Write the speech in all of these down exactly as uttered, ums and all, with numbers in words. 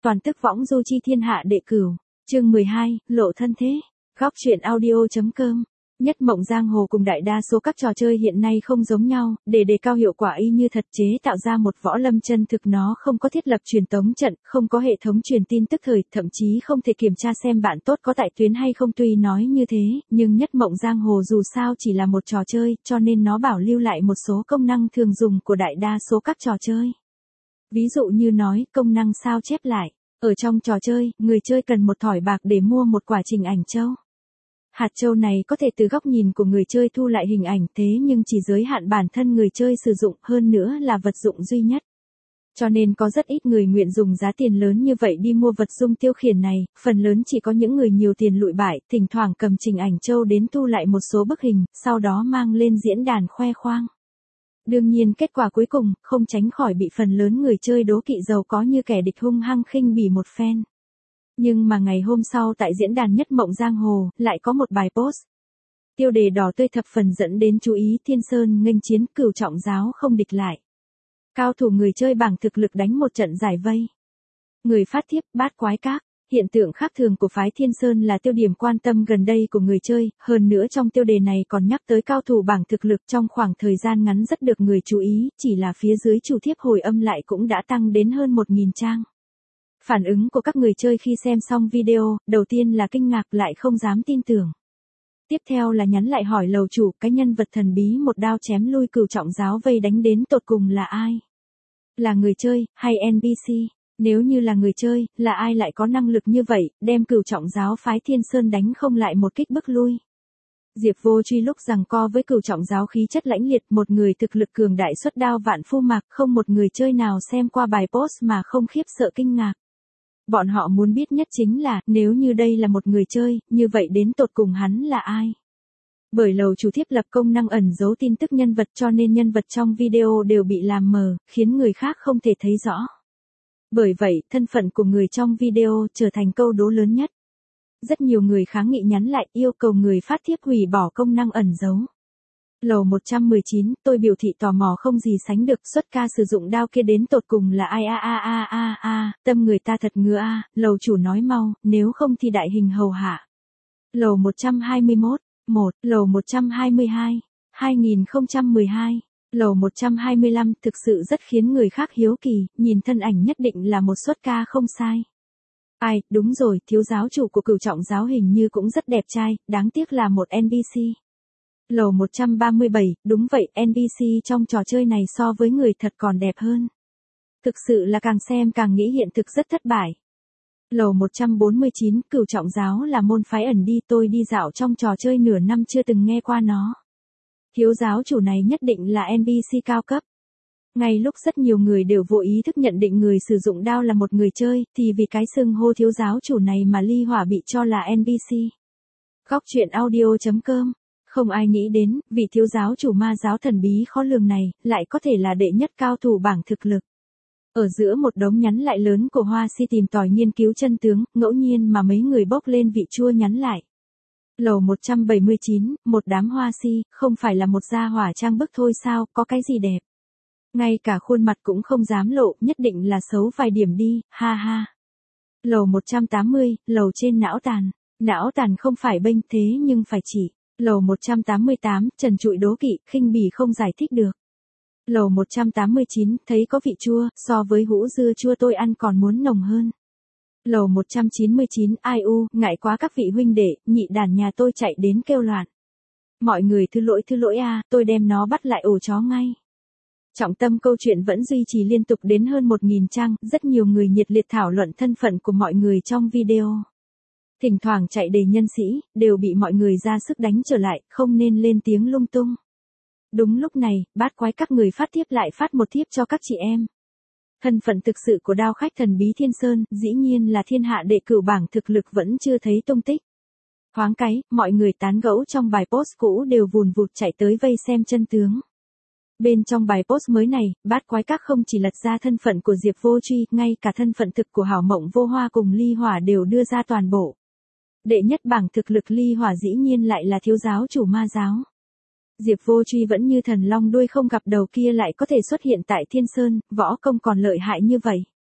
toàn tức võng du chi thiên hạ đệ cửu, chương mười hai, lộ thân thế, góc truyện audio.com. Nhất mộng giang hồ cùng đại đa số các trò chơi hiện nay không giống nhau, để đề cao hiệu quả y như thật chế tạo ra một võ lâm chân thực nó không có thiết lập truyền tống trận, không có hệ thống truyền tin tức thời, thậm chí không thể kiểm tra xem bạn tốt có tại tuyến hay không. Tuy nói như thế, nhưng nhất mộng giang hồ dù sao chỉ là một trò chơi, cho nên nó bảo lưu lại một số công năng thường dùng của đại đa số các trò chơi. Ví dụ như nói, công năng sao chép lại. Ở trong trò chơi, người chơi cần một thỏi bạc để mua một quả trình ảnh châu. Hạt châu này có thể từ góc nhìn của người chơi thu lại hình ảnh, thế nhưng chỉ giới hạn bản thân người chơi sử dụng, hơn nữa là vật dụng duy nhất. Cho nên có rất ít người nguyện dùng giá tiền lớn như vậy đi mua vật dụng tiêu khiển này, phần lớn chỉ có những người nhiều tiền lụi bại, thỉnh thoảng cầm trình ảnh châu đến thu lại một số bức hình, sau đó mang lên diễn đàn khoe khoang. Đương nhiên kết quả cuối cùng, không tránh khỏi bị phần lớn người chơi đố kỵ giàu có như kẻ địch hung hăng khinh bỉ một phen. Nhưng mà ngày hôm sau tại diễn đàn Nhất Mộng Giang Hồ, lại có một bài post. Tiêu đề đỏ tươi thập phần dẫn đến chú ý. Thiên Sơn nghênh chiến, Cửu Trọng Giáo không địch lại. Cao thủ người chơi bảng thực lực đánh một trận giải vây. Người phát thiếp, Bát Quái Các. Hiện tượng khác thường của phái Thiên Sơn là tiêu điểm quan tâm gần đây của người chơi, hơn nữa trong tiêu đề này còn nhắc tới cao thủ bảng thực lực trong khoảng thời gian ngắn rất được người chú ý, chỉ là phía dưới chủ thiếp hồi âm lại cũng đã tăng đến hơn một nghìn trang. Phản ứng của các người chơi khi xem xong video, đầu tiên là kinh ngạc lại không dám tin tưởng. Tiếp theo là nhắn lại hỏi lầu chủ, cái nhân vật thần bí một đao chém lui Cửu Trọng Giáo vây đánh đến tột cùng là ai? Là người chơi, hay en pê xê? Nếu như là người chơi, là ai lại có năng lực như vậy, đem Cửu Trọng Giáo phái Thiên Sơn đánh không lại một kích bức lui? Diệp Vô Truy lúc giằng co với Cửu Trọng Giáo khí chất lãnh liệt, một người thực lực cường đại xuất đao vạn phu mạc, không một người chơi nào xem qua bài post mà không khiếp sợ kinh ngạc. Bọn họ muốn biết nhất chính là, nếu như đây là một người chơi, như vậy đến tột cùng hắn là ai? Bởi lầu chủ thiếp lập công năng ẩn giấu tin tức nhân vật cho nên nhân vật trong video đều bị làm mờ, khiến người khác không thể thấy rõ. Bởi vậy, thân phận của người trong video trở thành câu đố lớn nhất. Rất nhiều người kháng nghị nhắn lại yêu cầu người phát thiếp hủy bỏ công năng ẩn giấu. Lầu một trăm mười chín, tôi biểu thị tò mò không gì sánh được, xuất ca sử dụng đao kia đến tột cùng là ai a a a a a, tâm người ta thật ngứa a, lầu chủ nói mau, nếu không thì đại hình hầu hạ. Lầu một trăm hai mươi mốt, một, lầu một trăm hai mươi hai, hai nghìn không trăm mười hai, lầu một trăm hai mươi lăm, thực sự rất khiến người khác hiếu kỳ, nhìn thân ảnh nhất định là một xuất ca không sai. Ai, đúng rồi, thiếu giáo chủ của Cửu Trọng Giáo hình như cũng rất đẹp trai, đáng tiếc là một en pê xê. Lầu một trăm ba mươi bảy, đúng vậy, en pê xê trong trò chơi này so với người thật còn đẹp hơn. Thực sự là càng xem càng nghĩ hiện thực rất thất bại. Lầu một trăm bốn mươi chín, Cửu Trọng Giáo là môn phái ẩn đi, tôi đi dạo trong trò chơi nửa năm chưa từng nghe qua nó. Thiếu giáo chủ này nhất định là en pê xê cao cấp. Ngay lúc rất nhiều người đều vô ý thức nhận định người sử dụng đao là một người chơi, thì vì cái xưng hô thiếu giáo chủ này mà Ly Hỏa bị cho là en pê xê. Góc truyện audio.com. Không ai nghĩ đến, vị thiếu giáo chủ ma giáo thần bí khó lường này, lại có thể là đệ nhất cao thủ bảng thực lực. Ở giữa một đống nhắn lại lớn của Hoa Si tìm tòi nghiên cứu chân tướng, ngẫu nhiên mà mấy người bốc lên vị chua nhắn lại. Lầu một trăm bảy mươi chín, một đám Hoa Si, không phải là một gia hỏa trang bức thôi sao, có cái gì đẹp. Ngay cả khuôn mặt cũng không dám lộ, nhất định là xấu vài điểm đi, ha ha. Lầu một trăm tám mươi, lầu trên não tàn. Não tàn không phải bênh thế nhưng phải chỉ. Lầu một trăm tám mươi tám, trần trụi đố kỵ, khinh bỉ không giải thích được. Lầu một trăm tám mươi chín, thấy có vị chua, so với hũ dưa chua tôi ăn còn muốn nồng hơn. Lầu một trăm chín mươi chín, ai u, ngại quá các vị huynh đệ, nhị đàn nhà tôi chạy đến kêu loạn. Mọi người thứ lỗi thứ lỗi a, tôi đem nó bắt lại ổ chó ngay. Trọng tâm câu chuyện vẫn duy trì liên tục đến hơn một nghìn trang, rất nhiều người nhiệt liệt thảo luận thân phận của mọi người trong video. Thỉnh thoảng chạy đầy nhân sĩ, đều bị mọi người ra sức đánh trở lại, không nên lên tiếng lung tung. Đúng lúc này, Bát Quái Các người phát thiếp lại phát một thiếp cho các chị em. Thân phận thực sự của đao khách thần bí Thiên Sơn, dĩ nhiên là thiên hạ đệ cửu bảng thực lực vẫn chưa thấy tung tích. Thoáng cái, mọi người tán gẫu trong bài post cũ đều vùn vụt chạy tới vây xem chân tướng. Bên trong bài post mới này, Bát Quái Các không chỉ lật ra thân phận của Diệp Vô Truy, ngay cả thân phận thực của Hảo Mộng Vô Hoa cùng Ly Hỏa đều đưa ra toàn bộ. Đệ nhất bảng thực lực Ly Hỏa dĩ nhiên lại là thiếu giáo chủ ma giáo. Diệp Vô Truy vẫn như thần long đuôi không gặp đầu kia lại có thể xuất hiện tại Thiên Sơn, võ công còn lợi hại như vậy.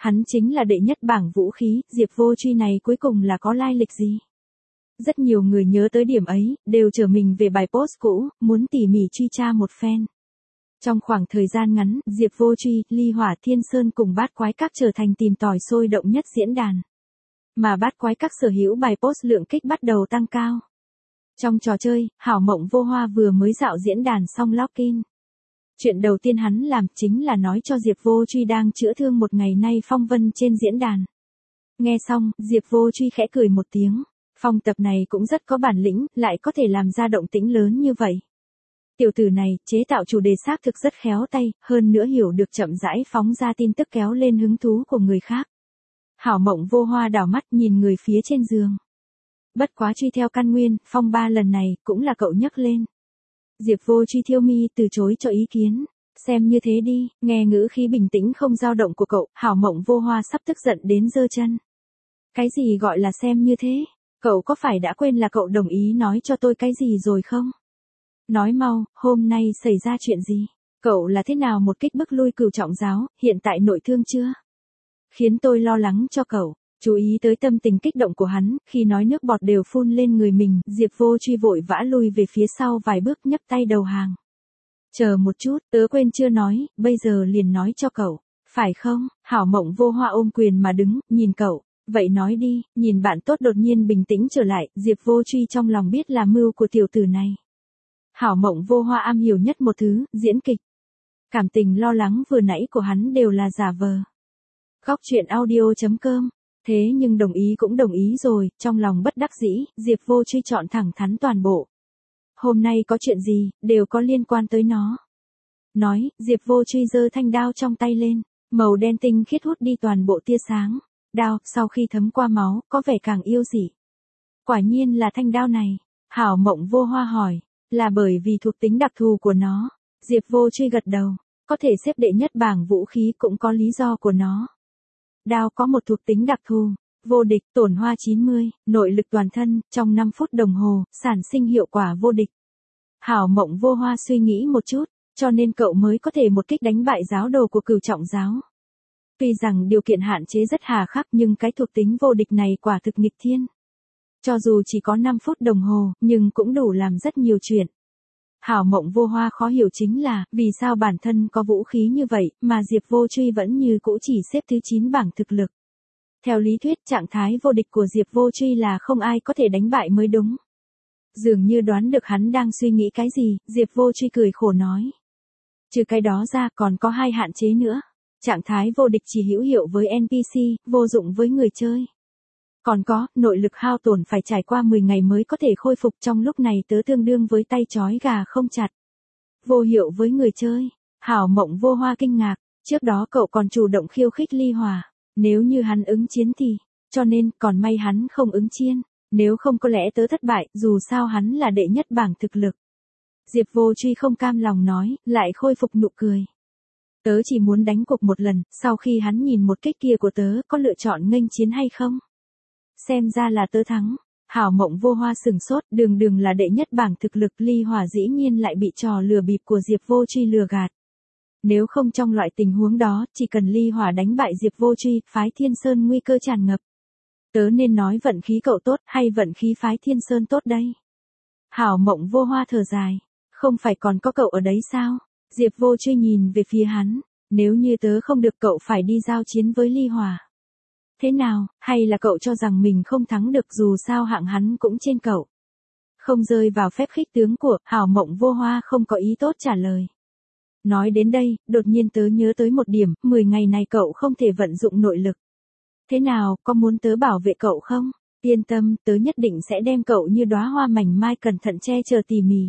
Hắn chính là đệ nhất bảng vũ khí, Diệp Vô Truy này cuối cùng là có lai lịch gì? Rất nhiều người nhớ tới điểm ấy, đều trở mình về bài post cũ, muốn tỉ mỉ truy tra một phen. Trong khoảng thời gian ngắn, Diệp Vô Truy, Ly Hỏa Thiên Sơn cùng Bát Quái Các trở thành tìm tòi sôi động nhất diễn đàn. Mà Bát Quái Các sở hữu bài post lượng kích bắt đầu tăng cao. Trong trò chơi, Hảo Mộng Vô Hoa vừa mới dạo diễn đàn xong login. Chuyện đầu tiên hắn làm chính là nói cho Diệp Vô Truy đang chữa thương một ngày nay phong vân trên diễn đàn. Nghe xong, Diệp Vô Truy khẽ cười một tiếng. Phong tập này cũng rất có bản lĩnh, lại có thể làm ra động tĩnh lớn như vậy. Tiểu tử này, chế tạo chủ đề xác thực rất khéo tay, hơn nữa hiểu được chậm rãi phóng ra tin tức kéo lên hứng thú của người khác. Hảo Mộng Vô Hoa đảo mắt nhìn người phía trên giường. Bất quá truy theo căn nguyên, phong ba lần này, cũng là cậu nhắc lên. Diệp Vô Truy thiêu mi từ chối cho ý kiến. Xem như thế đi, nghe ngữ khí bình tĩnh không dao động của cậu, Hảo Mộng Vô Hoa sắp tức giận đến giơ chân. Cái gì gọi là xem như thế? Cậu có phải đã quên là cậu đồng ý nói cho tôi cái gì rồi không? Nói mau, hôm nay xảy ra chuyện gì? Cậu là thế nào một kích bức lui Cửu Trọng Giáo, hiện tại nội thương chưa? Khiến tôi lo lắng cho cậu. Chú ý tới tâm tình kích động của hắn, khi nói nước bọt đều phun lên người mình, Diệp Vô Truy vội vã lui về phía sau vài bước nhấc tay đầu hàng. Chờ một chút, tớ quên chưa nói, bây giờ liền nói cho cậu. Phải không? Hảo Mộng Vô Hoa ôm quyền mà đứng, nhìn cậu. Vậy nói đi, nhìn bạn tốt đột nhiên bình tĩnh trở lại, Diệp Vô Truy trong lòng biết là mưu của tiểu tử này. Hảo Mộng Vô Hoa am hiểu nhất một thứ, diễn kịch. Cảm tình lo lắng vừa nãy của hắn đều là giả vờ. Góc truyện audio chấm com. Thế nhưng đồng ý cũng đồng ý rồi, trong lòng bất đắc dĩ, Diệp Vô Truy chọn thẳng thắn toàn bộ. Hôm nay có chuyện gì, đều có liên quan tới nó. Nói, Diệp Vô Truy giơ thanh đao trong tay lên, màu đen tinh khiết hút đi toàn bộ tia sáng. Đao, sau khi thấm qua máu, có vẻ càng yêu dị. Quả nhiên là thanh đao này. Hảo Mộng Vô Hoa hỏi, là bởi vì thuộc tính đặc thù của nó. Diệp Vô Truy gật đầu, có thể xếp đệ nhất bảng vũ khí cũng có lý do của nó. Đao có một thuộc tính đặc thù, vô địch, tổn hoa chín mươi, nội lực toàn thân, trong năm phút đồng hồ, sản sinh hiệu quả vô địch. Hảo Mộng Vô Hoa suy nghĩ một chút, cho nên cậu mới có thể một kích đánh bại giáo đồ của Cửu Trọng Giáo. Tuy rằng điều kiện hạn chế rất hà khắc nhưng cái thuộc tính vô địch này quả thực nghịch thiên. Cho dù chỉ có năm phút đồng hồ, nhưng cũng đủ làm rất nhiều chuyện. Hảo Mộng Vô Hoa khó hiểu chính là, vì sao bản thân có vũ khí như vậy, mà Diệp Vô Truy vẫn như cũ chỉ xếp thứ chín bảng thực lực. Theo lý thuyết, trạng thái vô địch của Diệp Vô Truy là không ai có thể đánh bại mới đúng. Dường như đoán được hắn đang suy nghĩ cái gì, Diệp Vô Truy cười khổ nói. Trừ cái đó ra còn có hai hạn chế nữa. Trạng thái vô địch chỉ hữu hiệu với en pê xê, vô dụng với người chơi. Còn có, nội lực hao tổn phải trải qua mười ngày mới có thể khôi phục, trong lúc này tớ tương đương với tay trói gà không chặt. Vô hiệu với người chơi. Hảo Mộng Vô Hoa kinh ngạc, trước đó cậu còn chủ động khiêu khích Ly Hỏa. Nếu như hắn ứng chiến thì, cho nên còn may hắn không ứng chiến. Nếu không có lẽ tớ thất bại, dù sao hắn là đệ nhất bảng thực lực. Diệp Vô Truy không cam lòng nói, lại khôi phục nụ cười. Tớ chỉ muốn đánh cuộc một lần, sau khi hắn nhìn một kích kia của tớ có lựa chọn nghênh chiến hay không? Xem ra là tớ thắng. Hảo Mộng Vô Hoa sừng sốt, đường đường là đệ nhất bảng thực lực, Ly Hỏa dĩ nhiên lại bị trò lừa bịp của Diệp Vô Truy lừa gạt. Nếu không trong loại tình huống đó, chỉ cần Ly Hỏa đánh bại Diệp Vô Truy, phái Thiên Sơn nguy cơ tràn ngập. Tớ nên nói vận khí cậu tốt hay vận khí phái Thiên Sơn tốt đây? Hảo Mộng Vô Hoa thở dài, không phải còn có cậu ở đấy sao? Diệp Vô Truy nhìn về phía hắn, nếu như tớ không được cậu phải đi giao chiến với Ly Hỏa. Thế nào, hay là cậu cho rằng mình không thắng được dù sao hạng hắn cũng trên cậu? Không rơi vào phép khích tướng của Hảo Mộng Vô Hoa không có ý tốt trả lời. Nói đến đây, đột nhiên tớ nhớ tới một điểm, mười ngày này cậu không thể vận dụng nội lực. Thế nào, có muốn tớ bảo vệ cậu không? Yên tâm, tớ nhất định sẽ đem cậu như đóa hoa mảnh mai cẩn thận che chở tỉ mỉ.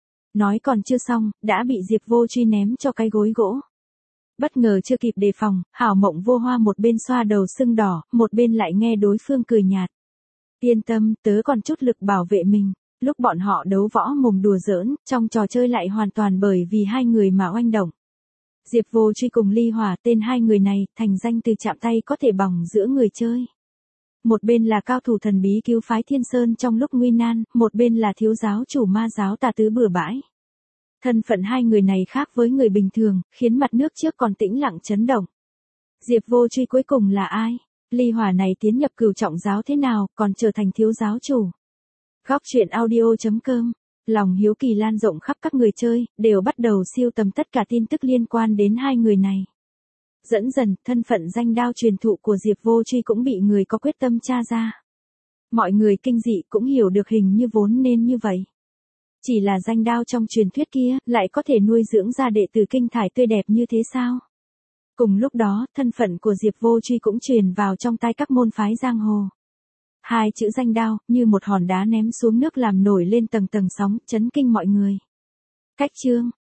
Nói còn chưa xong, đã bị Diệp Vô Truy ném cho cái gối gỗ. Bất ngờ chưa kịp đề phòng, Hảo Mộng Vô Hoa một bên xoa đầu sưng đỏ, một bên lại nghe đối phương cười nhạt. Yên tâm, tớ còn chút lực bảo vệ mình. Lúc bọn họ đấu võ mồm đùa giỡn, trong trò chơi lại hoàn toàn bởi vì hai người mà oanh động. Diệp Vô Truy cùng Ly Hỏa, tên hai người này, thành danh từ chạm tay có thể bỏng giữa người chơi. Một bên là cao thủ thần bí cứu phái Thiên Sơn trong lúc nguy nan, một bên là thiếu giáo chủ ma giáo tà tứ bừa bãi. Thân phận hai người này khác với người bình thường, khiến mặt nước trước còn tĩnh lặng chấn động. Diệp Vô Truy cuối cùng là ai? Ly Hỏa này tiến nhập Cửu Trọng giáo thế nào, còn trở thành thiếu giáo chủ? Góc truyện audio chấm com. Lòng hiếu kỳ lan rộng khắp các người chơi, đều bắt đầu siêu tầm tất cả tin tức liên quan đến hai người này. Dẫn dần, thân phận danh đao truyền thụ của Diệp Vô Truy cũng bị người có quyết tâm tra ra. Mọi người kinh dị cũng hiểu được hình như vốn nên như vậy. Chỉ là danh đao trong truyền thuyết kia, lại có thể nuôi dưỡng ra đệ tử kinh thải tươi đẹp như thế sao? Cùng lúc đó, thân phận của Diệp Vô Truy cũng truyền vào trong tai các môn phái giang hồ. Hai chữ danh đao, như một hòn đá ném xuống nước làm nổi lên tầng tầng sóng, chấn kinh mọi người. Cách chương,